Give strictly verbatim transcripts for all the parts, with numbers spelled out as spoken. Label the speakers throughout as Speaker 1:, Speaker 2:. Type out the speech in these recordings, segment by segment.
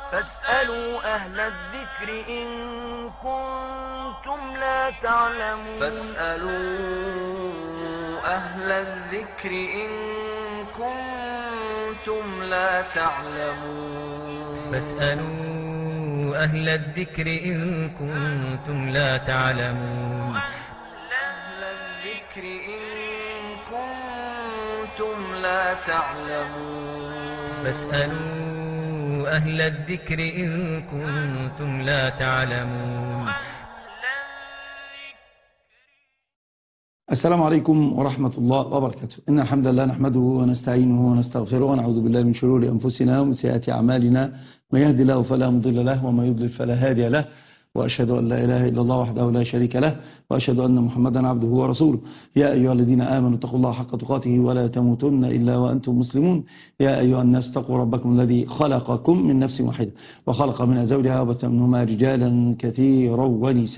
Speaker 1: فاسألوا أهل الذكر إن كنتم لا تعلمون
Speaker 2: فاسألوا أهل الذكر إن كنتم لا تعلمون
Speaker 3: فاسألوا أهل الذكر إن كنتم لا تعلمون
Speaker 2: أهل الذكر إن كنتم لا تعلمون
Speaker 3: فاسألوا أهل الذكر إن كنتم لا تعلمون.
Speaker 4: السلام عليكم ورحمة الله وبركاته. إن الحمد لله نحمده ونستعينه ونستغفره ونعوذ بالله من شرور أنفسنا ومن سيئات أعمالنا، من يهدي الله فلا مضل له وما يضلل فلا هادي له، وأشهد أن لا إله إلا الله وحده لا شريك له، وأشهد أن محمدا عبده ورسوله. يا أيها الذين آمنوا اتقوا الله حق تقاته ولا تموتن إلا وأنتم مسلمون. يا أيها الناس اتقوا ربكم الذي خلقكم من نفس واحدة وخلق منها زوجها وبث منهما رجالا كثيرا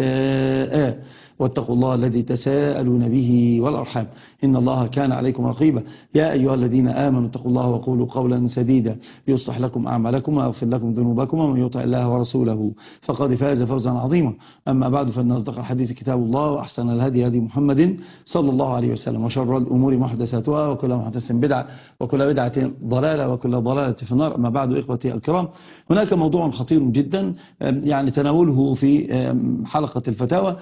Speaker 4: ونساء، واتقوا الله الذي تساءلون به والأرحام إن الله كان عليكم رقيبا. يا أيها الذين آمنوا اتقوا الله وقولوا قولا سديدا يصلح لكم أعمالكم ويغفر لكم ذنوبكم، ومن يطع الله ورسوله فقد فاز فوزا عظيما. أما بعد، فإن أصدق الحديث كتاب الله، وأحسن الهدي هدي محمد صلى الله عليه وسلم، وشر الأمور محدثاتها، وكل محدث بدعة، وكل بدعة ضلالة، وكل ضلالة في النار. أما بعد، إخوتي الكرام، هناك موضوع خطير جدا يعني تناوله في حلقة الفتاوى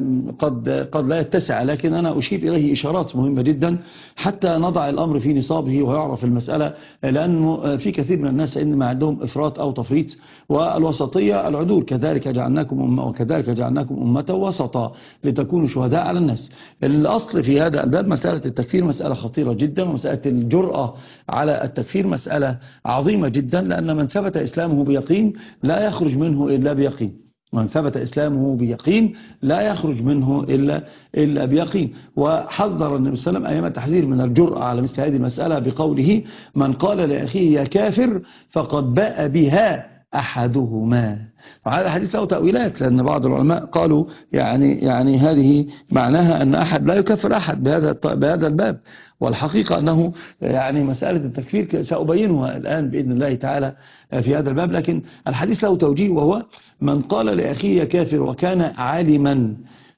Speaker 4: قد قد لا يتسع، لكن أنا أشير إليه إشارات مهمة جدا حتى نضع الأمر في نصابه ويعرف المسألة، لأنه في كثير من الناس إنما عندهم إفراط أو تفريط، والوسطية العدول. كذلك جعلناكم أمة وكذلك جعلناكم أمة وسطا لتكونوا شهداء على الناس. الأصل في هذا الباب مسألة التكفير مسألة خطيرة جدا، ومسألة الجرأة على التكفير مسألة عظيمة جدا، لأن من ثبت إسلامه بيقين لا يخرج منه إلا بيقين. من ثبت إسلامه بيقين لا يخرج منه إلا, إلا بيقين. وحذر النبي صلى الله عليه وسلم أيام التحذير من الجرأة على مثل هذه المسألة بقوله: من قال لأخيه يا كافر فقد باء بها أحدهما. وهذا الحديث له تأويلات، لأن بعض العلماء قالوا يعني يعني هذه معناها أن أحد لا يكفر أحد بهذا بهذا الباب، والحقيقة أنه يعني مسألة التكفير سأبينها الآن بإذن الله تعالى في هذا الباب. لكن الحديث له توجيه، وهو: من قال لأخيه كافر وكان عالما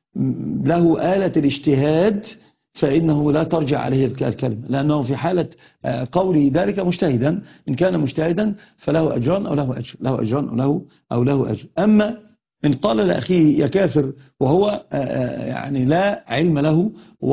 Speaker 4: له آلة الاجتهاد فإنه لا ترجع عليه الكلمة، لأنه في حالة قوله ذلك مجتهدا، إن كان مجتهدا فله أجران أو له أجر له أجران أو له أو له أجر. أما إن قال لأخيه يا كافر وهو يعني لا علم له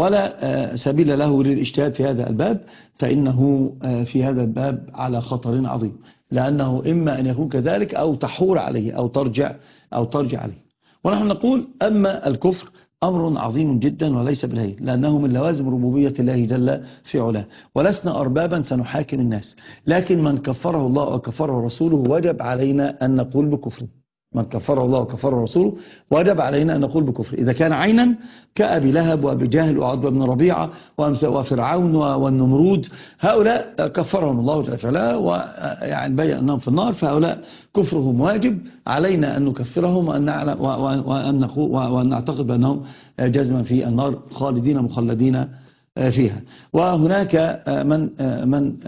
Speaker 4: ولا سبيل له للاجتهاد في هذا الباب، فإنه في هذا الباب على خطر عظيم، لأنه إما أن يكون كذلك أو تحور عليه أو ترجع أو ترجع عليه. ونحن نقول: أما الكفر أمر عظيم جدا وليس بالهين، لأنه من لوازم ربوبية الله جل في علاه، ولسنا أربابا سنحاكم الناس، لكن من كفره الله وكفره رسوله وجب علينا أن نقول بكفره. من كفره الله وكفره رسوله وجب علينا أن نقول بكفر. إذا كان عينا كأبي لهب وأبي جهل وعتبة بن ربيعة وفرعون والنمرود، هؤلاء كفرهم الله جل في علاه ويعني بين أنهم في النار، فهؤلاء كفرهم واجب علينا أن نكفرهم وأن نعلم وأن نقول وأن نعتقد بأنهم جزما في النار خالدين مخلدين فيها. وهناك من من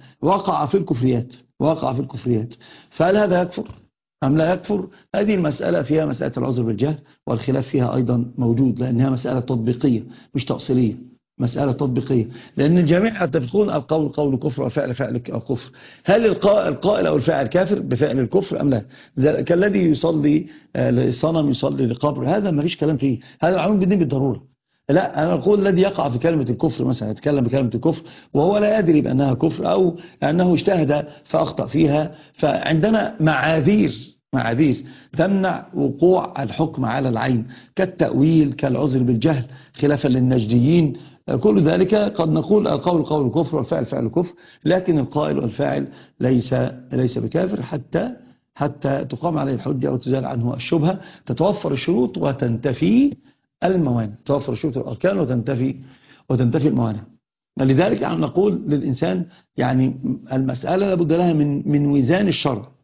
Speaker 4: وقع في الكفريات وقع في الكفريات فهل هذا يكفر أم لا يكفر؟ هذه المسألة فيها مسألة العذر بالجهل، والخلاف فيها أيضا موجود، لأنها مسألة تطبيقية مش تأصيلية، مسألة تطبيقية، لأن الجميع يتفقون القول قول كفر والفعل فعل كفر. هل القائل أو الفاعل كافر بفعل الكفر أم لا؟ كالذي يصلي لصنم يصلي لقبر، هذا ما فيش كلام فيه، هذا معلوم بالدين بالضرورة. لا، أنا أقول الذي يقع في كلمة الكفر، مثلا يتكلم بكلمة الكفر وهو لا يدري بأنها كفر، أو أنه اجتهد فأخطأ فيها، فعندنا معاذير معاذير تمنع وقوع الحكم على العين، كالتأويل، كالعذر بالجهل خلافا للنجديين. كل ذلك قد نقول القول قول كفر والفعل فعل كفر، لكن القائل والفاعل ليس ليس بكافر حتى حتى تقام عليه الحجة وتزال عنه الشبهة، تتوفر الشروط وتنتفي الموانع، توفر الشروط والأركان وتنتفي وتنتفي الموانع. لذلك نقول للإنسان يعني المسألة لابد لها من من وزان الشرع،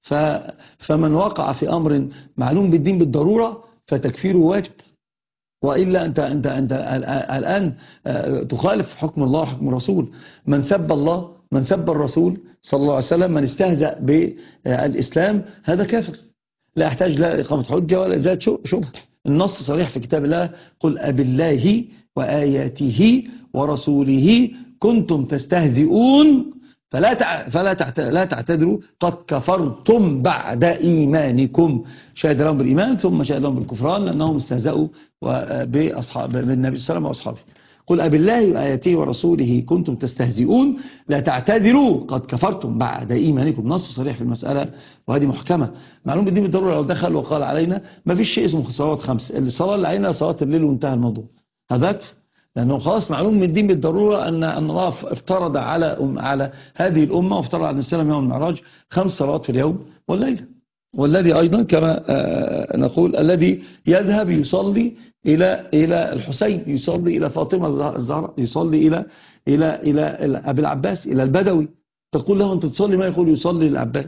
Speaker 4: فمن وقع في أمر معلوم بالدين بالضرورة فتكفيره واجب، وإلا أنت, أنت, أنت الآن تخالف حكم الله وحكم الرسول. من سب الله من سب الرسول صلى الله عليه وسلم، من استهزأ بالإسلام، هذا كافر لا يحتاج لا إقامة حجة ولا إزالة شبهة. النص صريح في كتاب الله: قل أبالله وآياته ورسوله كنتم تستهزئون فلا تع... فلا تعت... لا تعتذروا قد كفرتم بعد إيمانكم. شهد لهم بالإيمان ثم شهد لهم بالكفران لأنهم استهزأوا بأصحاب بالنبي صلى الله عليه وسلم وأصحابه. قل أبالله وآياته ورسوله كنتم تستهزئون لا تعتذروا قد كفرتم بعد إيمانكم. نص صريح في المسألة وهذه محكمة. معلوم بالدين بالضرورة لو دخل وقال علينا ما فيش شيء اسمه صلوات خمس، الصلاة اللي علينا صلاة الليل وانتهى الموضوع، هذا يكفي. لأنه خلاص معلوم من الدين بالضرورة أن أن الله افترض على أم على هذه الأمة وافترض على السلام يوم المعراج خمس صلوات في اليوم والليلة. والذي أيضا كما نقول الذي يذهب يصلي إلى إلى الحسين، يصلي إلى فاطمة الزهراء، يصلي إلى إلى إلى أبي العباس، إلى البدوي، تقول له أنت تصلي ما يقول يصلي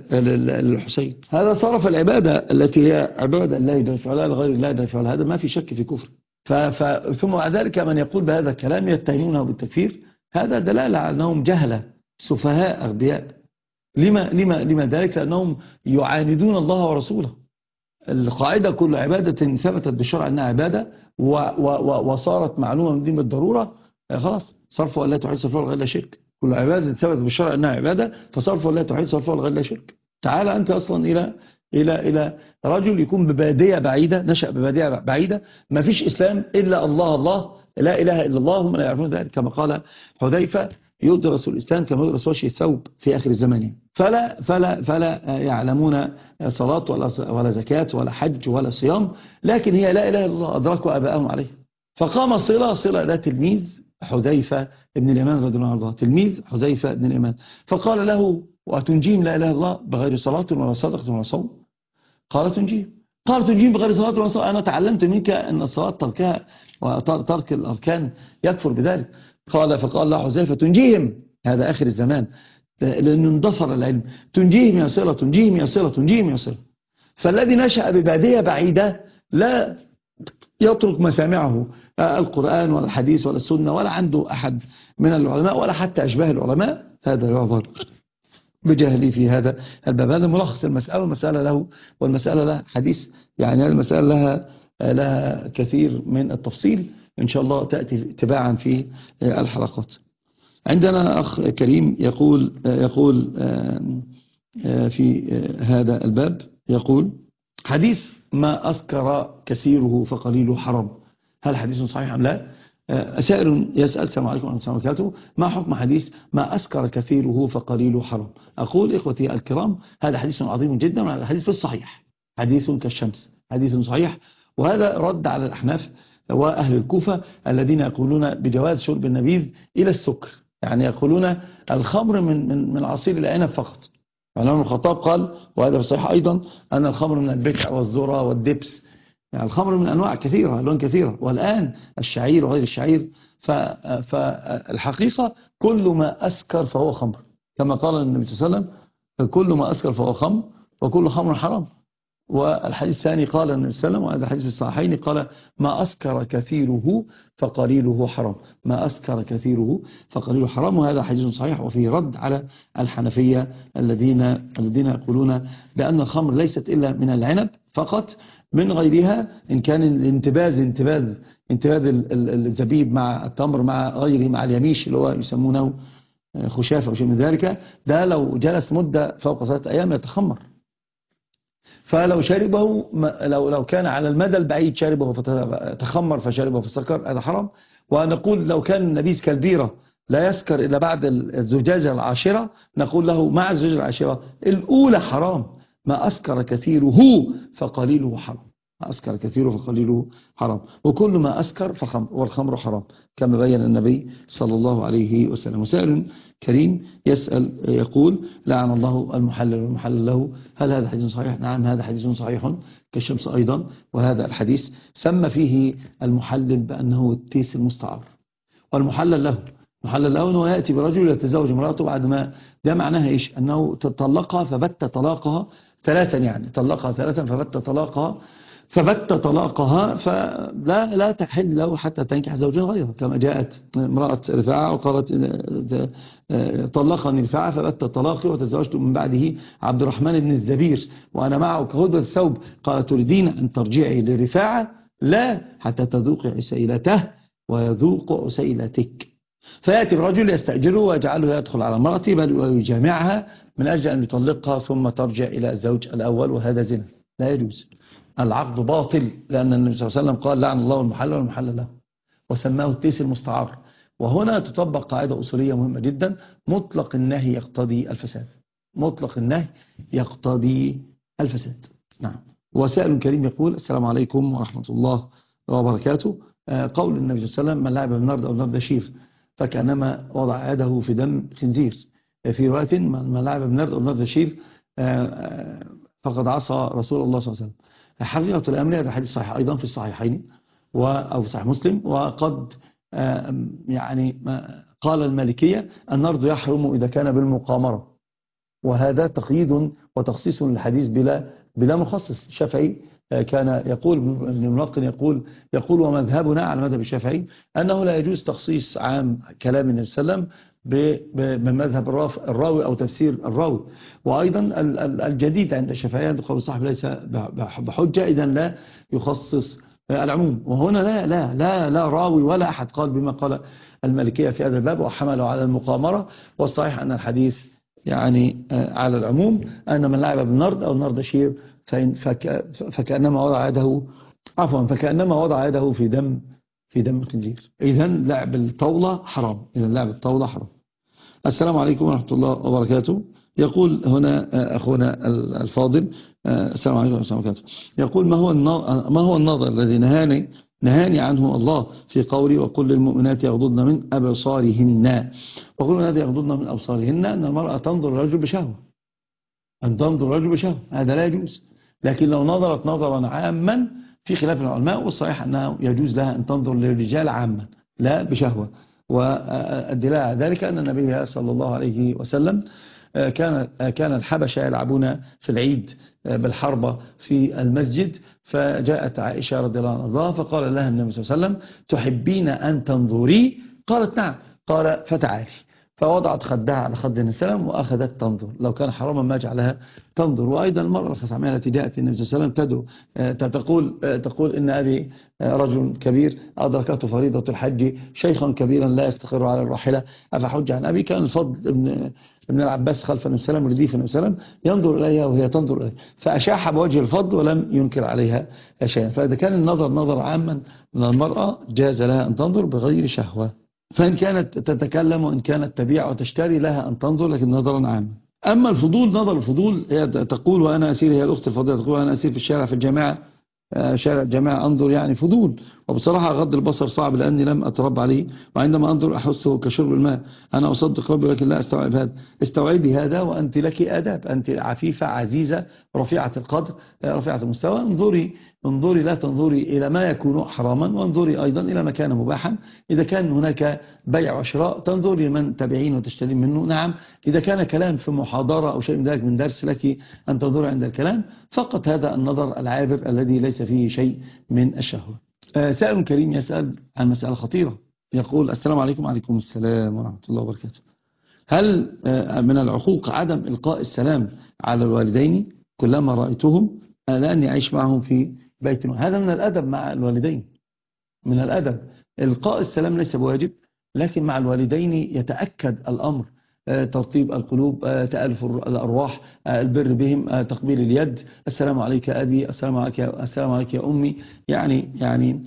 Speaker 4: للحسين. هذا صرف العبادة التي هي عبادة الله يدفعها لغير الله يدفعها، هذا ما في شك في كفر. ثم مع ذلك من يقول بهذا الكلام يتهمونه بالتكفير، هذا دلالة على أنهم جهلة سفهاء أغبياء. لما لما لما ذلك؟ لأنهم يعاندون الله ورسوله. القاعدة كل عبادة ثبتت بالشرع أنها عبادة و و وصارت معلومة من دين بالضرورة، خلاص صرفها لا تعيد صرفها لغير لا شرك. كل عبادة ثبتت بالشرع أنها عبادة فصرفها لا تعيد صرفها لغير لا شرك. تعال أنت أصلا إلى إلى إلى رجل يكون ببادية بعيدة، نشأ ببادية بعيدة، ما فيش إسلام إلا الله الله، لا إله إلا الله، هم لا يعرفون ذلك. كما قال حذيفة: يدرس الإسلام كما يدرس وشي الثوب في آخر الزمان. فلا فلا فلا يعلمون صلاة ولا ولا زكاة ولا حج ولا صيام، لكن هي لا إله إلا الله أدركوا آباءهم عليه. فقام صلة صلة إلى تلميذ حذيفة ابن اليمان رضي الله عنه، تلميذ حذيفة ابن اليمان، فقال له: وتنجيم لا إله إلا الله بغير صلاة ولا صدقة ولا صوم؟ قال: تنجيم. قال: تنجيم بغير صلاة ولا صوم؟ أنا تعلمت منك أن الصلاة تركها وترك الأركان يكفر بذلك. قال فقال له حذيفة: تنجيهم، هذا آخر الزمان، لأنه اندثر العلم، تنجيهم يا صلة، تنجيهم يا صلة، تنجيهم يا صلة. فالذي نشأ ببادية بعيدة لا يترك مسامعه القرآن ولا الحديث ولا السنة ولا عنده أحد من العلماء ولا حتى أشباه العلماء، هذا يعذر بجهلي في هذا الباب. هذا ملخص المسألة، والمسألة له والمسألة لها حديث، يعني المسألة لها لها كثير من التفصيل إن شاء الله تأتي تباعا في الحلقات. عندنا أخ كريم يقول يقول في هذا الباب، يقول: حديث ما أسكر كثيره فقليله حرام، هل حديث صحيح أم لا؟ سائل يسأل: السلام عليكم ورحمة الله وبركاته، ما حكم حديث ما أسكر كثيره فقليله حرام؟ أقول إخوتي الكرام، هذا حديث عظيم جدا، وهذا حديث في الصحيح، حديث كالشمس، حديث صحيح. وهذا رد على الأحناف وأهل الكوفة الذين يقولون بجواز شرب النبيذ إلى السكر، يعني يقولون الخمر من من من عصير العنب فقط. عمر بن الخطاب قال، وهذا في الصحيح أيضا، أن الخمر من البكع والذرة والدبس، يعني الخمر من أنواع كثيرة، ألوان كثيرة، والآن الشعير وغير الشعير. فالحقيقة كل ما أسكر فهو خمر، كما قال النبي صلى الله عليه وسلم: كل ما أسكر فهو خمر وكل خمر حرام. والحديث الثاني قال النبي صلى الله عليه وسلم، وهذا الحديث في الصحيحين، قال: ما أسكر كثيره فقليله حرام، ما أسكر كثيره فقليله حرام. وهذا حديث صحيح، وفيه رد على الحنفية الذين الذين يقولون بأن الخمر ليست إلا من العنب فقط، من غيرها إن كان الانتباذ انتباذ انتباذ الزبيب مع التمر مع غيره، مع اليميش اللي هو يسمونه خشافة أو شيء من ذلك، ده لو جلس مدة فوق ثلاثة أيام يتخمر. فلو شربه، لو لو كان على المدى البعيد شربه فتخمر فشربه فسكر، هذا حرام. ونقول لو كان النبيذ كالبيرة لا يسكر إلا بعد الزجاجة العاشرة، نقول له مع الزجاجة العاشرة الأولى حرام، ما أسكر كثيره فقليله حرام، ما أسكر كثيره فقليله حرام، وكل ما أسكر فخمر، والخمر حرام كما بين النبي صلى الله عليه وسلم. وسائل كريم يسأل يقول: لعن الله المحلل والمحلل له، هل هذا حديث صحيح؟ نعم، هذا حديث صحيح كالشمس أيضا. وهذا الحديث سمى فيه المحلل بأنه التيس المستعار، والمحلل له محلل له أنه يأتي برجل يتزوج امرأته بعد ما، ده معناها إيش؟ أنه تطلقها فبت طلاقها ثلاثا، يعني طلقها ثلاثا فبت طلاقها، فبت طلاقها فلا لا تحل له حتى تنكح زوجا غيره، كما جاءت امرأة رفاعة وقالت طلقني رفاعة فبت طلاقي وتزوجت من بعده عبد الرحمن بن الزبير وأنا معه كهدبة الثوب. قالت تريدين أن ترجعي لرفاعة؟ لا، حتى تذوقي عسيلته ويذوق عسيلتك. فيأتي الرجل يستأجره ويجعله يدخل على امرأته بل ويجامعها من أجل أن يطلقها ثم ترجع إلى الزوج الأول، وهذا زنا لا يجوز. العقد باطل، لأن النبي صلى الله عليه وسلم قال لعن الله المحلل والمحلل له، وسماه التيس المستعار. وهنا تطبق قاعدة أصولية مهمة جدا: مطلق النهي يقتضي الفساد. مطلق النهي يقتضي الفساد. نعم. وسائل كريم يقول: السلام عليكم ورحمة الله وبركاته. قول النبي صلى الله عليه وسلم: من لعب بالنرد أو نرد شير فكأنما وضع يده في دم خنزير. في رواية: من لعب بالنرد أو نرد شير فقد عصى رسول الله صلى الله عليه وسلم. حقيقة الأمر هذا الحديث صحيح أيضا في الصحيحين أو في صحيح مسلم. وقد يعني قال المالكية: النرد يحرم إذا كان بالمقامرة، وهذا تقييد وتخصيص للحديث بلا بلا مخصص. الشافعي كان يقول، ابن الملقن يقول يقول ومذهبنا على مذهب الشافعي أنه لا يجوز تخصيص عام كلام النبي صلى الله عليه وسلم بمذهب الراوي أو تفسير الراوي. وأيضا الجديد عند الشافعية عند قول صاحب ليس بحجة، إذا لا يخصص العموم. وهنا لا لا لا لا راوي ولا أحد قال بما قال المالكية في هذا الباب وحمله على المقامرة. والصحيح أن الحديث يعني على العموم، أن من لعب بالنرد أو نرد شير فك فكأنما وضع يده عفوا فكأنما وضع يده في دم في دم الخنزير. إذا لعب الطاولة حرام. إذا لعب الطاولة حرام. السلام عليكم ورحمة الله وبركاته. يقول هنا أخونا الفاضل: السلام عليكم ورحمة الله وبركاته. يقول: ما هو ما هو النظر الذي نهاني نهاني عنه الله في قولي: وقل للمؤمنات يغضضن من أبصارهن. وقل للمؤمنات يغضضن من أبصارهن أن المرأة تنظر الرجل بشهوة، أن تنظر الرجل بشهوة، هذا لا يجوز. لكن لو نظرت نظرا عاما في خلاف العلماء، والصحيح أنه يجوز لها أن تنظر للرجال عاما لا بشهوة. والدلالة على ذلك أن النبي صلى الله عليه وسلم كان كان الحبشة يلعبون في العيد بالحربة في المسجد، فجاءت عائشة رضي الله عنها فقال لها النبي صلى الله عليه وسلم: تحبين أن تنظري؟ قالت: نعم. قال: فتعالي. فوضعت خدها على خد النبي صلى الله عليه وسلم وأخذت تنظر. لو كان حراما ما جعلها تنظر. وأيضا المرأة الخثعمية التي جاءت النبي صلى الله عليه وسلم تدعو تقول تقول إن أبي رجل كبير أدركته فريضة الحج، شيخا كبيرا لا يستقر على الراحلة، أفحج عن أبي؟ كان الفضل ابن ابن العباس خلف النبي صلى الله عليه وسلم رديف النبي صلى الله عليه وسلم ينظر إليها وهي تنظر إليه، فأشاح بوجه الفضل ولم ينكر عليها شيئا. فإذا كان النظر نظر عاما من المرأة جاز لها أن تنظر بغير شهوة. فإن كانت تتكلم وإن كانت تبيع وتشتري لها أن تنظر، لكن نظرا عاما. أما الفضول، نظر الفضول، هي تقول وأنا أسير، هي الأخت الفضيلة تقول: أنا أسير في الشارع في الجامعة شارع الجامعة أنظر يعني فضول. وبصراحة غض البصر صعب لأني لم أتربى عليه، وعندما أنظر أحسه كشرب الماء. أنا أصدق ربي ولكن لا أستوعب هذا. استوعبي هذا وأنت لك آداب، أنت عفيفة عزيزة رفيعة القدر رفيعة المستوى. انظري انظري لا تنظري إلى ما يكون حراما، وانظري أيضا إلى ما كان مباحا. إذا كان هناك بيع وشراء تنظري من تبيعين وتشترين منه. نعم. إذا كان كلام في محاضرة أو شيء من ذلك من درس لك أن تنظري عند الكلام، فقط هذا النظر العابر الذي ليس فيه شيء من الشهوة. سائل كريم يسأل عن مسألة خطيرة. يقول: السلام عليكم. وعليكم السلام ورحمة الله وبركاته. هل من العقوق عدم إلقاء السلام على الوالدين كلما رأيتهم لأني أعيش معهم في بيت؟ هذا من الأدب مع الوالدين، من الأدب. إلقاء السلام ليس بواجب، لكن مع الوالدين يتأكد الأمر. ترطيب القلوب، تألف الأرواح، البر بهم، تقبيل اليد، السلام عليك أبي، السلام عليك السلام عليك يا أمي. يعني يعني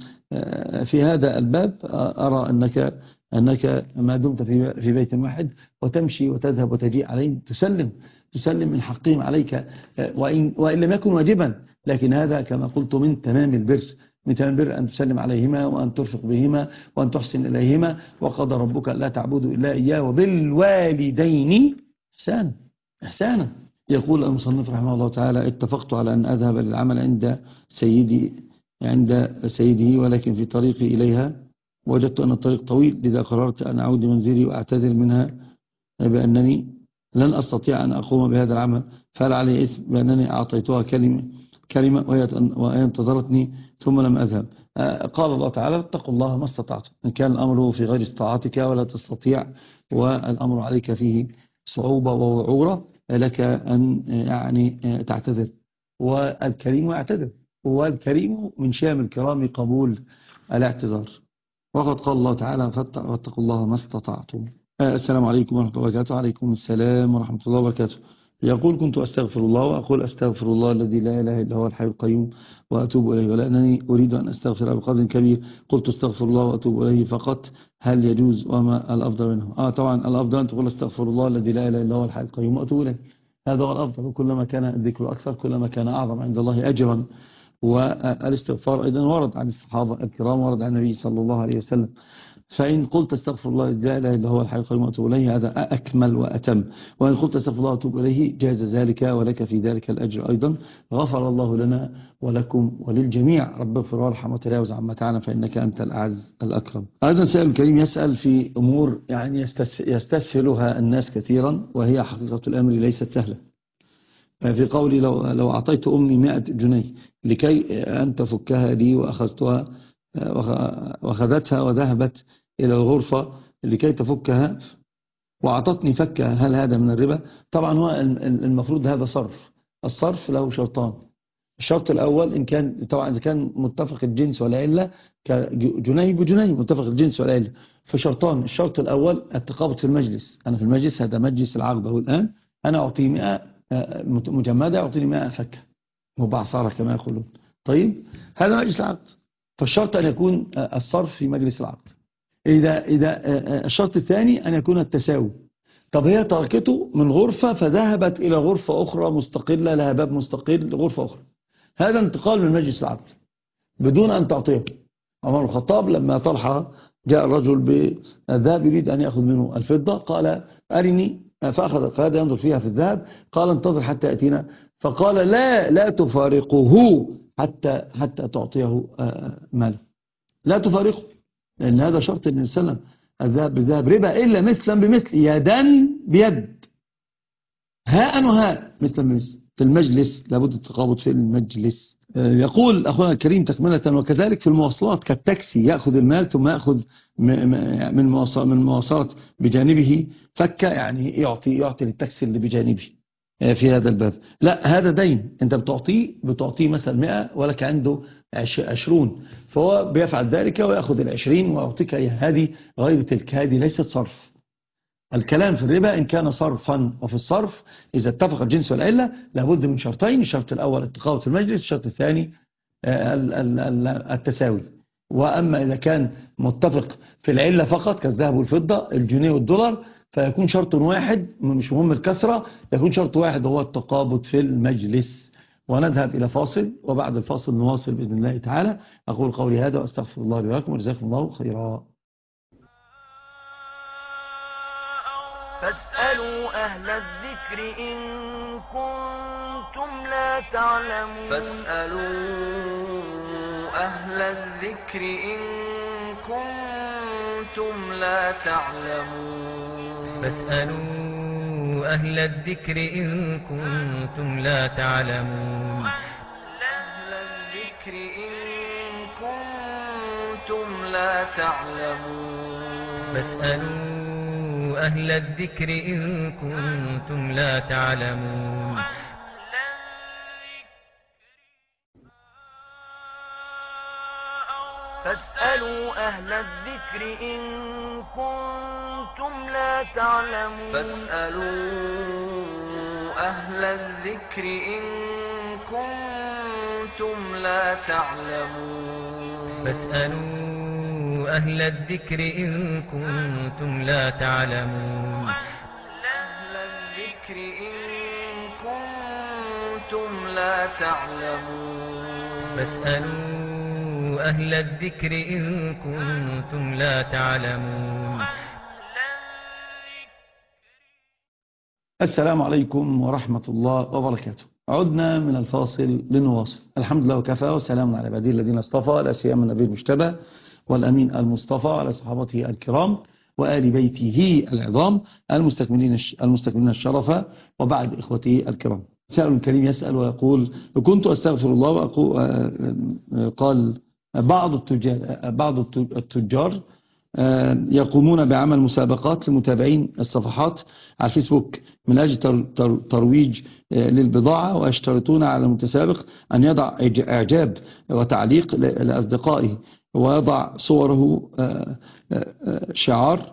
Speaker 4: في هذا الباب أرى أنك أنك ما دمت في في بيت واحد وتمشي وتذهب وتجيء عليهم تسلم تسلم من حقهم عليك، وإن وإن لم يكن واجبا، لكن هذا كما قلت من تمام البر. من تمام البر أن تسلم عليهما وأن ترفق بهما وأن تحسن إليهما. وقضى ربك لا تعبدوا إلا إياه وبالوالدين إحسانا إحسانا. يقول المصنف رحمه الله تعالى: اتفقت على أن أذهب للعمل عند سيدي عند سيده، ولكن في طريقي إليها وجدت أن الطريق طويل، لذا قررت أن أعود منزلي وأعتذر منها بأنني لن أستطيع أن أقوم بهذا العمل. فهل علي إثم بأنني أعطيتها كلمة كلمة وهي وهي انتظرتني ثم لم أذهب. قال الله تعالى اتقوا الله ما استطعتم، إن كان الأمر في غير استطاعتك ولا تستطيع والأمر عليك فيه صعوبة ووعورة لك أن يعني تعتذر، والكريم يعتذر، والكريم من شام الكرام قبول الاعتذار. وقد قال الله تعالى فاتقوا الله ما استطعتم. السلام عليكم ورحمة الله وبركاته. عليكم السلام ورحمة الله وبركاته. يقول كنت أستغفر الله وأقول أستغفر الله الذي لا إله إلا هو الحي القيوم وأتوب إليه، ولأنني أريد أن أستغفر بقدر كبير قلت أستغفر الله وأتوب إليه فقط، هل يجوز وما الأفضل منه؟ آه طبعا الأفضل أن تقول أستغفر الله الذي لا إله إلا هو الحي القيوم وأتوب إليه، هذا هو الأفضل، وكلما كان الذكر أكثر كلما كان أعظم عند الله أجرا. والاستغفار أيضا ورد عن الصحابة الكرام، ورد عن النبي صلى الله عليه وسلم. فإن قلت استغفر الله لا إله إلا هو الحي القيوم وأتوب إليه هذا أكمل وأتم، وإن قلت استغفر الله وأتوب إليه جاز ذلك ولك في ذلك الأجر أيضا. غفر الله لنا ولكم وللجميع، رب اغفر وارحم وتجاوز عما تعلم فإنك أنت الأعز الأكرم. أيضا سائل الكريم يسأل في أمور يعني يستسهلها الناس كثيرا، وهي حقيقة الأمر ليست سهلة. في قولي لو لو أعطيت أمي مئة جنيه لكي أن تفكها لي وأخذتها وأخذتها وذهبت إلى الغرفة لكي تفكها وأعطتني فكة، هل هذا من الربا؟ طبعا هو المفروض هذا صرف. الصرف له شرطان، الشرط الأول إن كان طبعا إذا كان متفق الجنس والعلة كجنيه بجنيه متفق الجنس والعلة، فشرطان. الشرط الأول التقابض في المجلس، أنا في المجلس هذا مجلس العقد هو الآن، أنا أعطيه مئة مجمدة أعطيني مئة فكة مبعثرة كما يقولون. طيب هذا مجلس العقد، فالشرط أن يكون الصرف في مجلس العقد. إذا إذا الشرط الثاني أن يكون التساوي. طب هي تركته من غرفة فذهبت إلى غرفة أخرى مستقلة لها باب مستقل غرفة أخرى، هذا انتقال من مجلس العقد بدون أن تعطيه. عمر بن الخطاب لما طلحة جاء الرجل بالذهب يريد أن يأخذ منه الفضة قال أرني، فأخذ القيادة ينظر فيها في الذهب، قال انتظر حتى يأتينا، فقال لا لا تفارقه حتى حتى تعطيه ماله، لا تفارقه، لأن هذا شرط النبي صلى الله عليه وسلم، الذهب بالذهب ربا إلا مثلا بمثل، يدا بيد، هاء وهاء، مثلا بمثل. في المجلس لابد التقابض في المجلس. يقول أخونا الكريم تكملة وكذلك في المواصلات كالتاكسي، يأخذ المال ثم يأخذ من من مواصلات بجانبه فكة، يعني يعطي يعطي للتاكسي اللي بجانبه في هذا الباب. لا هذا دين، انت بتعطيه بتعطيه مثلا مئة ولك عنده عشرون، فهو بيفعل ذلك ويأخذ العشرين ويعطيك اياها، هذه غير تلك، هذه ليست صرف. الكلام في الربا إن كان صرفا، وفي الصرف إذا اتفق الجنس والعلة لابد من شرطين، الشرط الأول التقابض في المجلس، الشرط الثاني التساوي. وأما إذا كان متفق في العلة فقط كالذهب والفضة الجنيه والدولار فيكون شرط واحد، مش مهم الكثرة، يكون شرط واحد هو التقابض في المجلس. ونذهب إلى فاصل، وبعد الفاصل نواصل بإذن الله تعالى. أقول قولي هذا وأستغفر الله لي ولكم وجزاكم الله خيرا.
Speaker 1: فاسألوا أهل الذكر إن كنتم لا تعلمون.
Speaker 2: فاسألوا أهل الذكر إن كنتم لا تعلمون.
Speaker 3: فاسألوا أهل الذكر إن كنتم لا تعلمون.
Speaker 2: أهل الذكر إن كنتم لا تعلمون.
Speaker 3: فاسألوا أهل الذكر إن كنتم لا تعلمون.
Speaker 1: فاسألوا أهل الذكر إن كنتم لا تعلمون.
Speaker 2: فاسألوا أهل الذكر إن كنتم لا تعلمون.
Speaker 3: فاسألوا أهل الذكر إن كنتم لا تعلمون.
Speaker 2: أهل الذكر إن كنتم لا تعلمون.
Speaker 3: فاسألوا أهل الذكر إن كنتم لا تعلمون.
Speaker 4: السلام عليكم ورحمة الله وبركاته. عدنا من الفاصل لنواصل. الحمد لله وكفى وسلام على عباده الذين اصطفى، لا سيما النبي المجتبى والأمين المصطفى على صحابته الكرام وآل بيته العظام المستكملين المستكملين الشرف، وبعد إخوتي الكرام. سائل كريم يسأل ويقول كنت أستغفر الله وأقول قال بعض التجار بعض التجار يقومون بعمل مسابقات لمتابعين الصفحات على الفيسبوك من أجل ترويج للبضاعة، ويشترطون على المتسابق أن يضع إعجاب وتعليق لأصدقائه، ويضع صوره شعار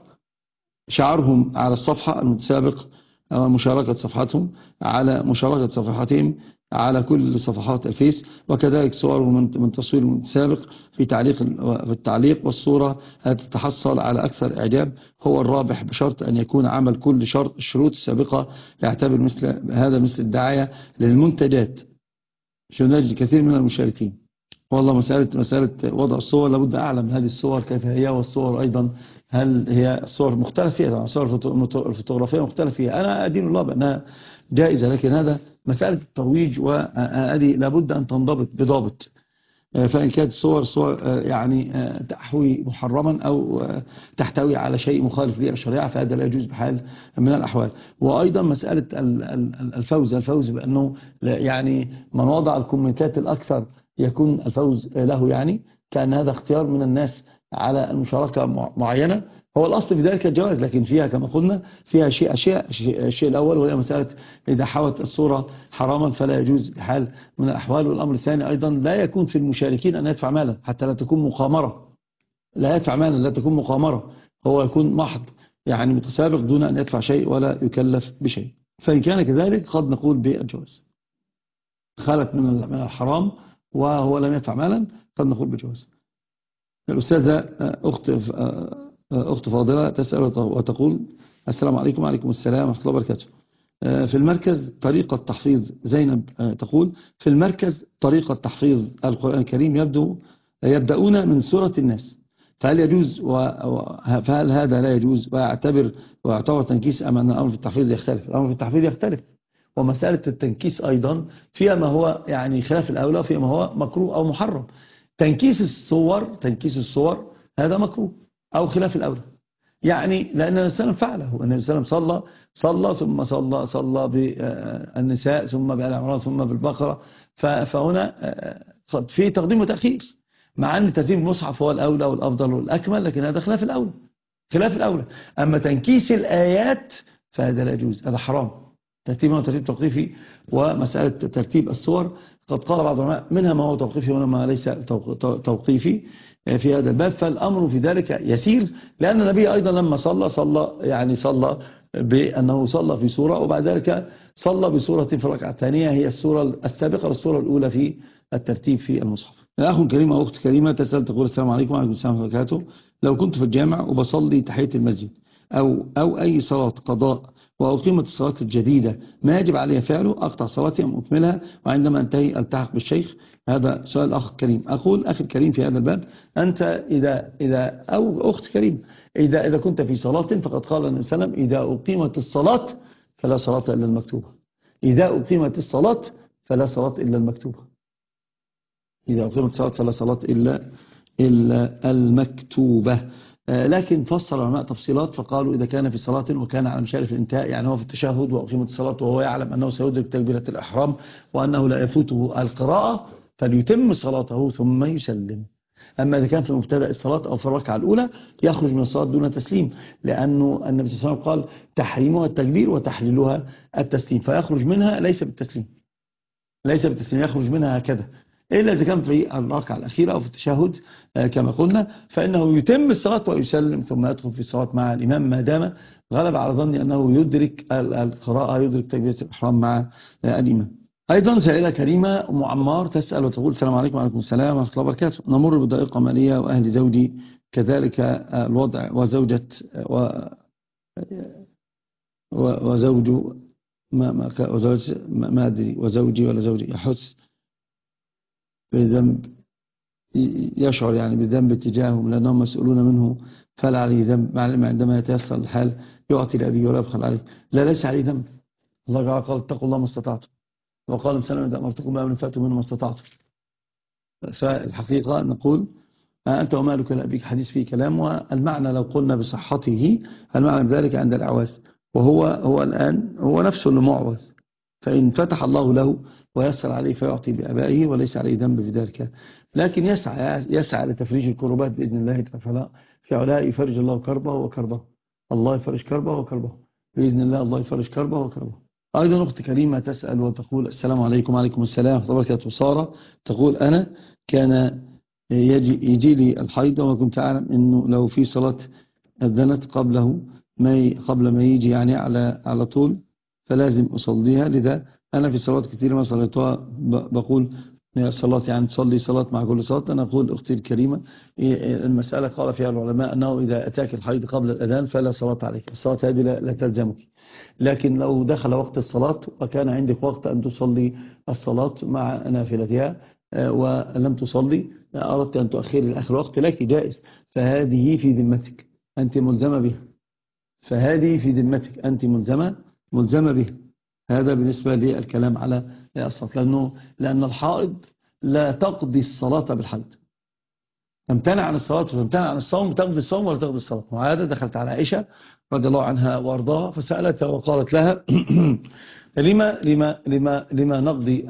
Speaker 4: شعارهم على الصفحة المتسابق، أو مشاركة صفحتهم على مشاركة صفحاتهم على كل صفحات الفيس، وكذلك صورهم من تصوير المتسابق في تعليق في التعليق، والصورة تتحصل على أكثر إعجاب هو الرابح، بشرط أن يكون عمل كل شرط الشروط السابقة. يعتبر مثل هذا مثل الدعاية للمنتجات شناج كثير من المشاركين. والله مسألة مسألة وضع الصور لابد أعلم هذه الصور كيف هي، والصور أيضا هل هي صور مختلف فيها، صور الفوتوغرافية مختلف فيها. أنا أدين الله بأنها جائزة، لكن هذا مسألة الترويج، وهذه لابد أن تنضبط بضابط. فإن كانت الصور صور يعني تحوي محرما أو تحتوي على شيء مخالف للشريعة فهذا لا يجوز بحال من الأحوال. وأيضا مسألة الفوز الفوز بأنه يعني من وضع الكومنتات الأكثر يكون الفوز له، يعني كان هذا اختيار من الناس على المشاركة معينة. هو الأصل في ذلك الجواز، لكن فيها كما قلنا فيها شيء أشياء. الشيء الأول وهي مسألة إذا حوت الصورة حراما فلا يجوز بحال من الأحوال. والأمر الثاني أيضا لا يكون في المشاركين أن يدفع مالا حتى لا تكون مقامرة، لا يدفع مالا لا تكون مقامرة، هو يكون محض يعني متسابق دون أن يدفع شيء ولا يكلف بشيء. فإن كان كذلك قد نقول بالجواز، خلت من من الحرام وهو لم يدفع مالا قد نقول بالجواز. الأستاذة أخت أخت فاضلة تسأل وتقول السلام عليكم. وعليكم السلام ورحمة الله وبركاته. في المركز طريقة تحفيظ زينب تقول في المركز طريقة تحفيظ القرآن الكريم يبدو يبدأون من سورة الناس، فهل يجوز فهل هذا لا يجوز ويعتبر ويعتبر تنكيس أم أن الأمر في التحفيظ يختلف؟ الأمر في التحفيظ يختلف، ومسألة التنكيس أيضا فيها ما هو يعني خلاف الأولى وفيها ما هو مكروه أو محرم. تنكيس الصور تنكيس الصور هذا مكروه أو خلاف الأولى، يعني لأن النبي صلى الله عليه وسلم فعله. النبي صلى الله عليه وسلم صلى صلى ثم صلى صلى بالنساء ثم بآل عمران ثم بالبقرة، فهنا في تقديم وتأخير، مع أن ترتيب المصحف هو الأولى والأفضل والأكمل، لكن هذا خلاف الأولى خلاف الأولى. أما تنكيس الآيات فهذا لا يجوز، هذا حرام ترتيب وترتيب توقيفي. ومسألة ترتيب الصور قد قال بعض العلماء منها ما هو توقيفي ومنها ما ليس توقيفي في هذا الباب، فالأمر في ذلك يسير، لأن النبي أيضا لما صلى صلى يعني صلى بأنه صلى في سورة وبعد ذلك صلى بسورة في الركعة الثانية هي السورة السابقة للسورة الأولى في الترتيب في المصحف. أخ كريم أو أخت كريمة تسأل تقول السلام عليكم وعليكم السلام ورحمة الله وبركاته. لو كنت في الجامع وبصلي تحية المسجد أو أو أي صلاة قضاء وأقيمت الصلاة الجديدة، ما يجب علي فعله؟ أقطع صلاتي أم أكملها وعندما أنتهي ألتحق بالشيخ؟ هذا سؤال أخ كريم. أقول أخي الكريم في هذا الباب أنت إذا إذا أو أخت كريم إذا إذا كنت في صلاة فقد قال النبي صلى الله عليه وسلم إذا أقيمت الصلاة فلا صلاة إلا المكتوبة. إذا أقيمت الصلاة فلا صلاة إلا المكتوبة. إذا أقيمت الصلاة فلا صلاة إلا إلا المكتوبة. لكن فصل العلماء تفصيلات فقالوا إذا كان في صلاة وكان على مشارف الانتهاء، يعني هو في التشهد وأقيمت الصلاة وهو يعلم أنه سيدرك تكبيرة الإحرام وأنه لا يفوته القراءة فليتم صلاته ثم يسلم. أما إذا كان في مبتدأ الصلاة أو في الركعة الأولى يخرج من الصلاة دون تسليم، لأنه النبي صلى الله عليه وسلم قال تحريمها التكبير وتحليلها التسليم، فيخرج منها ليس بالتسليم ليس بالتسليم يخرج منها هكذا، إلا إذا كان في الركعة الأخيرة أو في التشهد كما قلنا فإنه يتم الصلاة ويسلم ثم يدخل في الصلاة مع الإمام ما دام غلب على ظني أنه يدرك القراءة يدرك تكبيرة الإحرام مع الإمام. أيضا سائلة كريمة أم عمار تسأل وتقول السلام عليكم وعليكم السلام ورحمة الله وبركاته. نمر بضائقة مالية وأهل زوجي كذلك الوضع وزوجة و وزوج ما ما وزوج ما أدري وزوجي ولا زوجي يحس بذنب يشعر يعني بذنب تجاههم لأنهم مسؤولون منه فلا عليه ذنب، معلم عندما يتيسر الحال يعطي لأبيه ولا يبخل عليه. لا ليس عليه ذنب، الله تعالى قال اتقوا الله ما استطعتم وقال مثلا إذا أمرتكم بأمر فأتوا منه ما استطعتم. فالحقيقة نقول أنت ومالك لأبيك حديث فيه كلام، والمعنى لو قلنا بصحته المعنى بذلك عند الأعواز، وهو هو الآن هو نفسه اللي معوز، فإن فتح الله له ويسر عليه فيعطي بآبائه وليس عليه ذنب في ذلك، لكن يسعى يسعى لتفريج الكربات بإذن الله تعالى. في علاء يفرج الله كربه وكربه، الله يفرج كربه وكربه بإذن الله، الله يفرج كربه وكربه. أيضا أخت كريمة تسأل وتقول السلام عليكم. وعليكم السلام ورحمة الله وبركاته. سارة تقول أنا كان يجي, يجي لي الحيض وما كنت أعلم أنه لو في صلاة أذنت قبله ما قبل ما يجي يعني على على طول فلازم أصليها، لذا أنا في صلاة كثيرة ما صليتها بقول صلاة يعني تصلي صلاة مع كل صلاة. أنا أقول أختي الكريمة المسألة قال فيها العلماء أنه إذا أتاك الحيض قبل الأذان فلا صلاة عليك، الصلاة هذه لا, لا تلزمك، لكن لو دخل وقت الصلاة وكان عندك وقت أن تصلي الصلاة مع نافلتها ولم تصلي أردت أن تؤخر لآخر وقت لك جائز، فهذه في ذمتك أنت ملزمة بها، فهذه في ذمتك أنت ملزمة ملزمة بها. هذا بالنسبة للكلام على الصلاة، لأنه لأن الحائض لا تقضي الصلاة بالحيض، تمتنع عن الصلاة وتمتنع عن الصوم، تقضي الصوم ولا تقضي الصلاة. وهذا دخلت على عائشة رضي الله عنها وارضاها فسألتها وقالت لها لما لما لما لما نقضي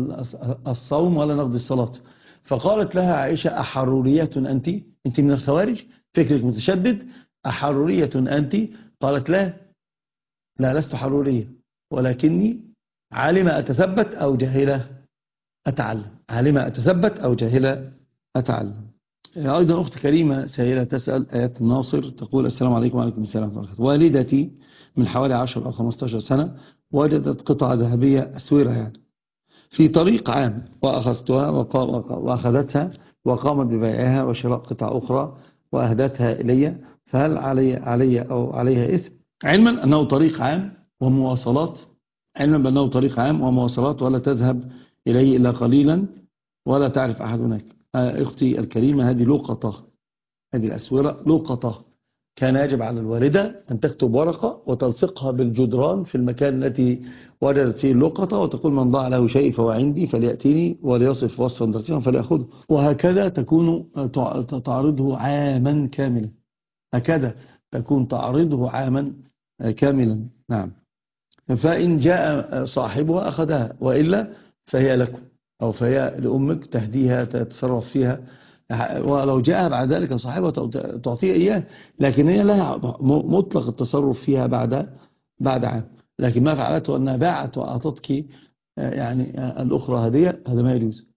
Speaker 4: الصوم ولا نقضي الصلاة؟ فقالت لها عائشة أحرورية أنت؟ أنت من الخوارج؟ فكرك متشدد؟ أحرورية أنت؟ قالت لا لا لست حرورية، ولكني عالمة أتثبت أو جاهلة أتعلم، عالمة أتثبت أو جاهلة أتعلم. أيضا أخت كريمة سائلة تسأل آيات الناصر تقول السلام عليكم. وعليكم السلام ورحمة الله وبركاته. والدتي من حوالي عشر أو خمستاشر سنة وجدت قطعة ذهبية أسورة يعني في طريق عام وأخذتها وأخذتها وقامت ببيعها وشراء قطع أخرى وأهدتها إلي، فهل علي علي أو عليها إثم؟ علما أنه طريق عام ومواصلات، علما بأنه طريق عام ومواصلات ولا تذهب إليه إلا قليلا ولا تعرف أحد هناك. أختي الكريمة هذه لقطة، هذه الأسورة لقطة، كان يجب على الوالدة أن تكتب ورقة وتلصقها بالجدران في المكان التي وجدت فيه اللقطة وتقول من ضاع له شيء فهو عندي فليأتيني وليصف وصفا دقيقا فليأخذه، وهكذا تكون تعرضه عاما كاملا، هكذا تكون تعرضه عاما كاملا. نعم. فإن جاء صاحبها أخذها وإلا فهي لكم أو فهي لأمك تهديها تتصرف فيها، ولو جاء بعد ذلك صاحبها تعطيه إياه، لكن هي لها مطلق التصرف فيها بعد بعد عام. لكن ما فعلته أنها باعت وأعطتك يعني الأخرى هدية، هذا ما يجوز،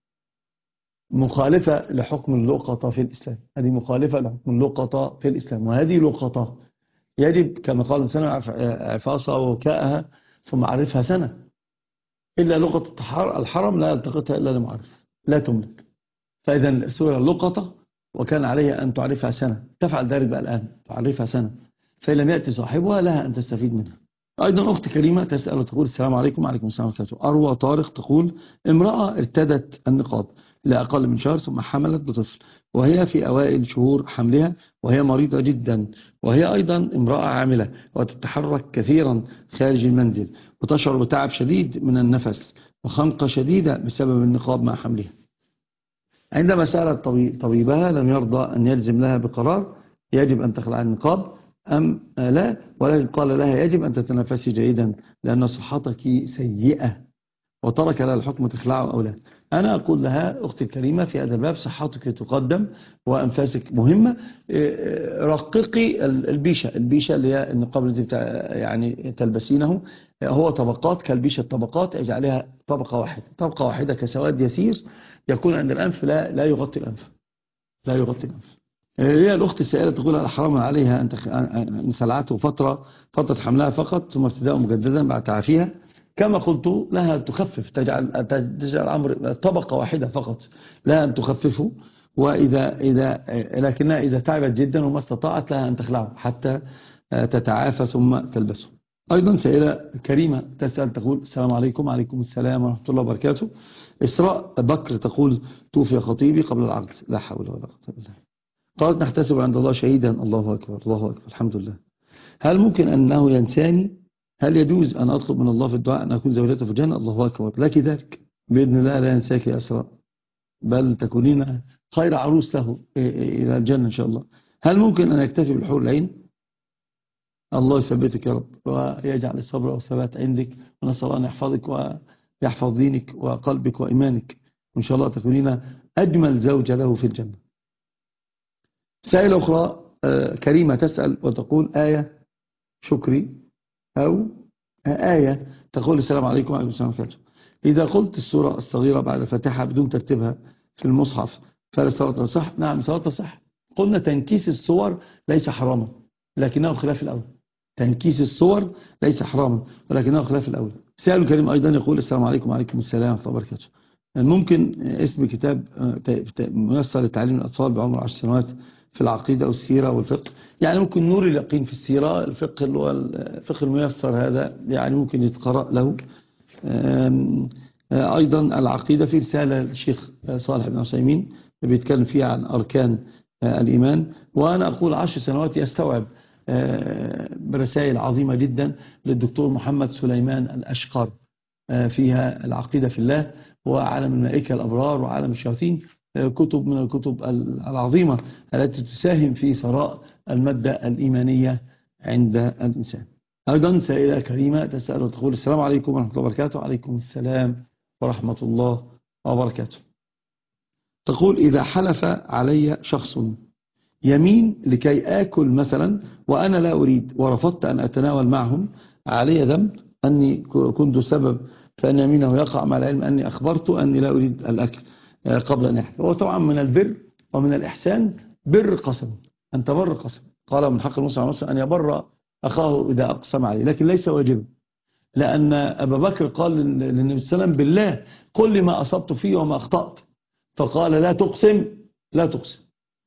Speaker 4: مخالفة لحكم اللقطة في الإسلام، هذه مخالفة لحكم اللقطة في الإسلام، وهذه لقطة يجب كما قال الإنسان عفاصة وكاءها ثم عرفها سنة، إلا لقطة الحرم لا يلتقطها إلا لمعرف لا تملك. فإذا السورة اللقطة وكان عليها أن تعرفها سنة، تفعل ذلك بقى الآن تعرفها سنة، فإن لم يأتي صاحبها لها أن تستفيد منها. أيضا أخت كريمة تسأل وتقول السلام عليكم. وعليكم السلام ورحمة الله وبركاته. أروى طارق تقول امرأة ارتدت النقاب لأقل من شهر ثم حملت بطفل وهي في أوائل شهور حملها وهي مريضة جدا، وهي أيضا امرأة عاملة وتتحرك كثيرا خارج المنزل وتشعر بتعب شديد من النفس وخنقة شديدة بسبب النقاب مع حملها. عندما سألت طبيبها لم يرضى أن يلزم لها بقرار يجب أن تخلع النقاب أم لا، ولكن قال لها يجب أن تتنفسي جيدا لأن صحتك سيئة، وترك لها الحكم تخلعه أو لا. أنا أقول لها أختي الكريمة في هذا الباب صحتك تقدم وأنفاسك مهمة، رققي البيشة، البيشة اللي هي النقاب الذي يعني تلبسينه هو طبقات كالبيشة الطبقات، اجعلها طبقة واحدة، طبقة واحدة كسواد يسير يكون عند الأنف لا لا يغطي الأنف، لا يغطي الأنف. هي الأخت السائلة تقول الحرام عليها أن خلعته فترة فترة حملها فقط ثم ابتداء مجددا بعد تعافيها، كما قلت لها تخفف، تجعل تجعل الأمر طبقة واحدة فقط، لا أن تخففه، وإذا إذا لكنها إذا تعبت جدا وما استطاعت لها أن تخلعه حتى تتعافى ثم تلبسه. أيضا سائلة كريمة تسأل تقول السلام عليكم. وعليكم السلام ورحمة الله وبركاته. إسراء بكر تقول توفي خطيبي قبل العقد، لا حول ولا قوة إلا بالله. قالت نحتسب عند الله شهيدا. الله أكبر الله أكبر الحمد لله. هل ممكن أنه ينساني؟ هل يجوز أن أطلب من الله في الدعاء أن أكون زوجته في الجنة؟ الله أكبر لك ذلك بإذن الله، لا ينساك يا أسراء، بل تكونين خير عروس له إلى الجنة إن شاء الله. هل ممكن أن يكتفي بالحور العين؟ الله يثبتك يا رب ويجعل الصبر والثبات عندك، ونسأل الله أن يحفظك ويحفظ دينك وقلبك وإيمانك، وإن شاء الله تكونين أجمل زوجة له في الجنة. سائلة أخرى كريمة تسأل وتقول آية شكري أو آية تقول السلام عليكم وعليكم السلام ورحمة الله. إذا قلت السورة الصغيرة بعد الفاتحة بدون ترتيبها في المصحف فهل الصلاة صح؟ نعم صلاة صح. قلنا تنكيس الصور ليس حراما لكنه خلاف الأول. تنكيس الصور ليس حراما ولكنه خلاف الأول. سائل كريم أيضا يقول السلام عليكم وعليكم السلام ورحمة الله وبركاته. ممكن اسم كتاب ميسر لتعليم الأطفال بعمر عشر سنوات في العقيدة والسيرة والفقه، يعني ممكن نور اليقين في السيرة، الفقه اللي هو الفقه الميسر هذا يعني ممكن يتقرأ له. أيضا العقيدة في رسالة الشيخ صالح بن عثيمين بيتكلم فيها عن أركان الإيمان، وأنا أقول عشر سنوات يستوعب برسائل عظيمة جدا للدكتور محمد سليمان الأشقر فيها العقيدة في الله وعالم الملائكة الأبرار وعالم الشياطين، كتب من الكتب العظيمة التي تساهم في ثراء المادة الإيمانية عند الإنسان. أيضا سائلة كريمة تسأل وتقول السلام عليكم ورحمة الله وبركاته. وعليكم السلام ورحمة الله وبركاته. تقول إذا حلف علي شخص يمين لكي آكل مثلا وأنا لا أريد ورفضت أن أتناول معهم، علي ذنب أني كنت سبب فأن يمينه يقع مع العلم أني أخبرت أني لا أريد الأكل قبل أن يحلف. هو طبعا من البر ومن الإحسان بر قسم، أن تبر قسم. قال من حق المسلم على المسلم أن يبر أخاه إذا أقسم عليه، لكن ليس واجبا، لأن أبا بكر قال للنبي صلى الله عليه وسلم بالله قل لي ما أصبت فيه وما أخطأت، فقال لا تقسم لا تقسم.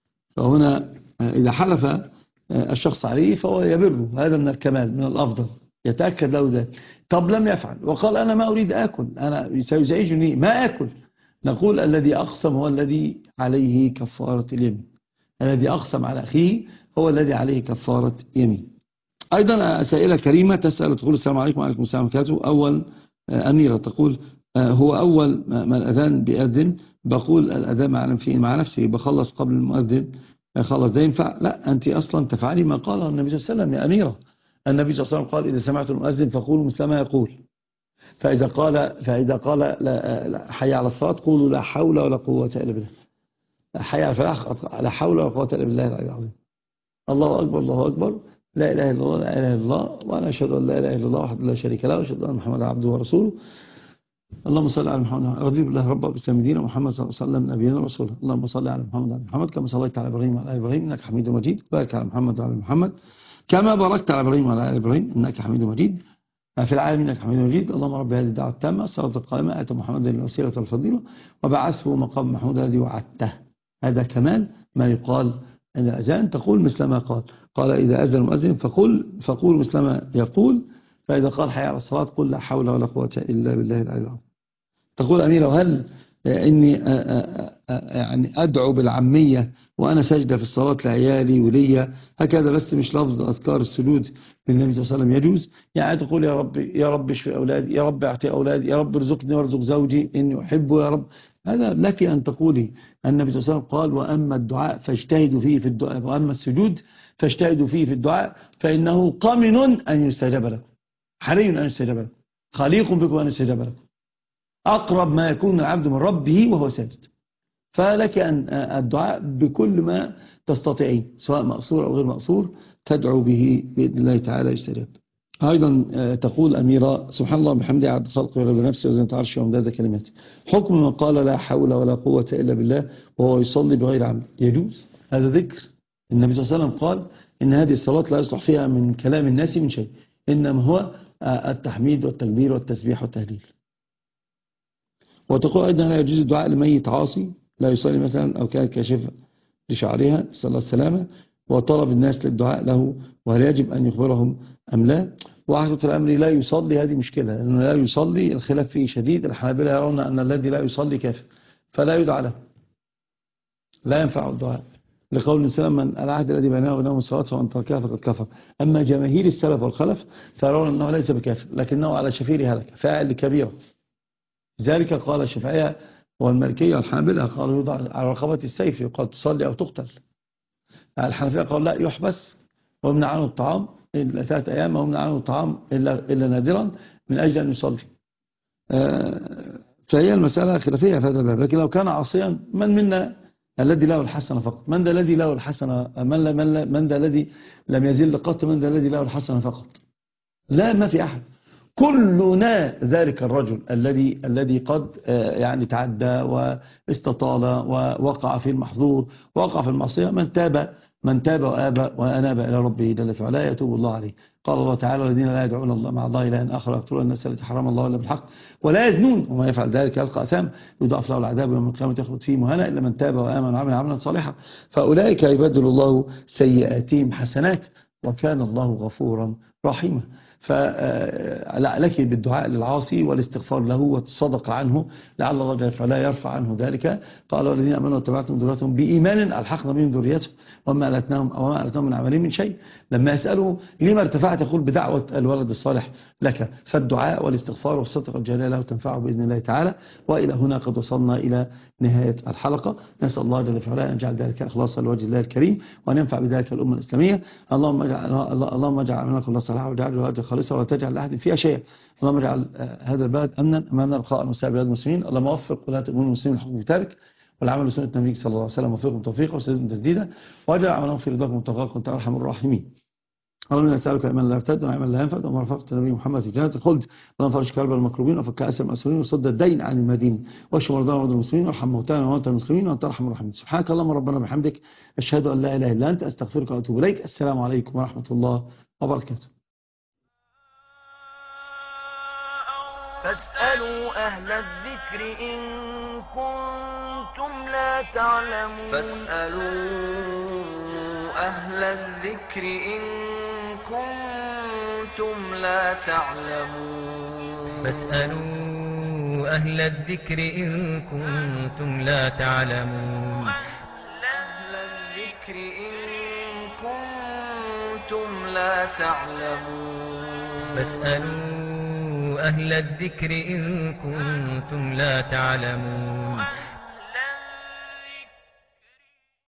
Speaker 4: فهنا إذا حلف الشخص عليه فهو يبره، هذا من الكمال من الأفضل، يتأكد له ذلك. طب لم يفعل وقال أنا ما أريد أكل، أنا سيزعجني ما أكل، نقول الذي أقسم هو الذي عليه كفارة اليمين، الذي أقسم على أخيه هو الذي عليه كفارة يمين. أيضا سائلة كريمة تسأل تقول السلام عليكم وعليكم السلام وبركاته. أول أميرة تقول هو أول ما الأذان بيأذن بقول الأذان مع فيه مع نفسي بخلص قبل المؤذن خلص، ده ينفع؟ لا، أنت أصلا تفعلي ما قاله النبي صلى الله عليه وسلم يا أميرة. النبي صلى الله عليه وسلم قال إذا سمعت المؤذن فقولوا مثل ما يقول، فإذا قال فإذا قال لا حي على الصلاة قولوا لا حول ولا قوة إلا بالله، حي على الفلاح لا حول ولا قوة إلا بالله العلي العظيم، الله أكبر الله أكبر لا إله إلا الله لا إله إلا الله وأنا أشهد أن لا إله إلا الله وحده لا شريك له وأشهد أن محمدا عبده ورسوله. اللهم صل على محمد رضي بالله ربا وبالإسلام دينا محمد صلى الله عليه وسلم نبينا ورسوله. اللهم صل على محمد وعلى محمد كما صليت على إبراهيم وعلى آل إبراهيم إنك حميد مجيد. بارك على محمد وعلى محمد كما باركت على إبراهيم وعلى آل إبراهيم إنك حميد مجيد في العالمين إنك حميد مجيد. اللهم رب هذه الدعوة التامة الصلاة القائمة آت محمد الوسيلة والفضيلة وبعثه مقام محمود الذي وعدته. هذا كمال ما يقال عند الأذان، تقول مثل ما قال. قال إذا أذن المؤذن فقل فقول مثل ما يقول، فإذا قال حي على الصلاة قل لا حول ولا قوة إلا بالله العلي العظيم. تقول أميرة وهل إني يعني أدعو بالعامية وأنا سجدة في الصلاة لعيالي وليا هكذا بس مش لفظ أذكار السجود بالنبي صلى الله عليه وسلم يجوز؟ يعني تقول يا رب يا رب اشفي أولادي، يا رب اعطي أولادي، يا رب ارزقني وارزق زوجي إني أحبه يا رب. هذا لك أن تقولي. النبي صلى الله عليه وسلم قال وأما الدعاء فاجتهدوا فيه في الدعاء وأما السجود فاجتهدوا فيه في الدعاء فإنه قامن أن يستجاب لكم، حري أن يستجاب لكم، خليق بكم أن يستجاب لكم، أقرب ما يكون العبد من ربه وهو ساجد. فلك أن الدعاء بكل ما تستطيعين سواء مقصور أو غير مقصور تدعو به بإذن الله تعالى يستجاب. أيضا تقول أميرة سبحان الله بحمده عدد خلقه ورضا نفسه وزنة عرشه ومداد كلماته. حكم من قال لا حول ولا قوة إلا بالله وهو يصلي بغير عمد يجوز؟ هذا ذكر. النبي صلى الله عليه وسلم قال إن هذه الصلاة لا يصلح فيها من كلام الناس من شيء، إنما هو التحميد والتكبير والتسبيح والتهليل. وتقول أيضا لا يجوز الدعاء لميت عاصي لا يصلي مثلا أو كان كاشفا لشعرها صلى الله عليه وسلم وطلب الناس للدعاء له، وهل يجب أن يخبرهم أم لا؟ وحقيقة الأمر لا يصلي هذه مشكلة، لأنه لا يصلي الخلاف فيه شديد. الحنابلة يرون أن الذي لا يصلي كافر فلا يدعى له، لا ينفع الدعاء لقول السلام من العهد الذي بينه وبينهم الصلاة فمن تركها فقد كفر. أما جماهير السلف والخلف فيرون أنه ليس بكافر لكنه على شفير هلك فاعل لكبيرة. ذلك قال الشافعية والمالكية والحنابلة قالوا يوضع على رقبة السيف يقال تصلي أو تقتل. الحنفية قالوا لا يحبس ويمنع عنه الطعام إلا ثلاثة أيام ما يمنع عنه الطعام إلا, إلا نادرا من أجل أن يصلي. فهي المسألة خلافية في هذا الباب. لكن لو كان عاصيا، من منا الذي له الحسنة فقط؟ من ذا الذي له الحسنة؟ من, لا من, لا من ذا الذي لم يزل قط؟ من ذا الذي له الحسنة فقط؟ لا، ما في أحد. كلنا ذلك الرجل الذي الذي قد يعني تعدى واستطال ووقع في المحظور ووقع في المعصية. من تاب من تاب وآب وأناب إلى ربه جل في علاه يتوب الله عليه. قال الله تعالى: الذين لا يدعون الله مع الله إلها آخر يقتلون الناس التي حرم الله إلا بالحق ولا يزنون وما يفعل ذلك يلقى أثاما يضاعف له العذاب يوم القيامة يخلد فيه مهانا إلا من تاب وآمن وعمل عملا صالحا فأولئك يبدل الله سيئاتهم حسنات وكان الله غفورا رحيما. فلك بالدعاء للعاصي والاستغفار له والصدقة عنه لعل الله جل وعلا يرفع عنه ذلك. قال: والذين امنوا واتبعتهم ذريتهم بإيمان ألحقنا بهم ذريتهم وما ألتناهم وما ألتناهم من عملهم من شيء. لما يسأله لما ارتفعت يقول: بدعوة الولد الصالح لك. فالدعاء والاستغفار والصدقة الجارية له تنفعه بإذن الله تعالى. وإلى هنا قد وصلنا إلى نهاية الحلقة. نسأل الله جل وعلا أن يجعل ذلك إخلاصا لوجه الله الكريم وأن ينفع بذلك الأمة الإسلامية. اللهم اجعل اللهم اجعل عملنا كله صالحا واجعله أجر خالصا ولا تجعل لأحد فيها شيئا. اللهم اجعل هذا البلد أمنا أمانا رخاء وسائر بلاد المسلمين. اللهم وفق ولاة أمور المسلمين لحكم كتابك والعمل بسنة نبيك صلى الله عليه وسلم وفقهم توفيقا وسديدا تسديدا واجعل عملهم في رضاك ومتقاك وأنت أرحم الراحمين. اللهم انا نسالك ايمان لا يرتد وعملا لا ينفد وما رفقت النبي محمد في جنه الخلد. اللهم فرج كرب المكروبين وفك اسر المأسورين وصد الدين عن المدين واشف مرضانا ومرضى المسلمين وارحم موتانا وموتى المسلمين وانت ارحم الراحمين. سبحانك اللهم ربنا بحمدك اشهد ان لا اله الا انت استغفرك واتوب اليك. السلام عليكم ورحمه الله وبركاته.
Speaker 1: فاسألوا أهل الذكر إن كنتم لا تعلمون.
Speaker 2: فاسألوا أهل الذكر إن كنتم لا تعلمون.
Speaker 3: فاسألوا أهل الذكر إن كنتم لا تعلمون.
Speaker 2: أهل الذكر إن كنتم لا تعلمون.
Speaker 3: فاسألوا أهل الذكر إن كنتم لا تعلمون.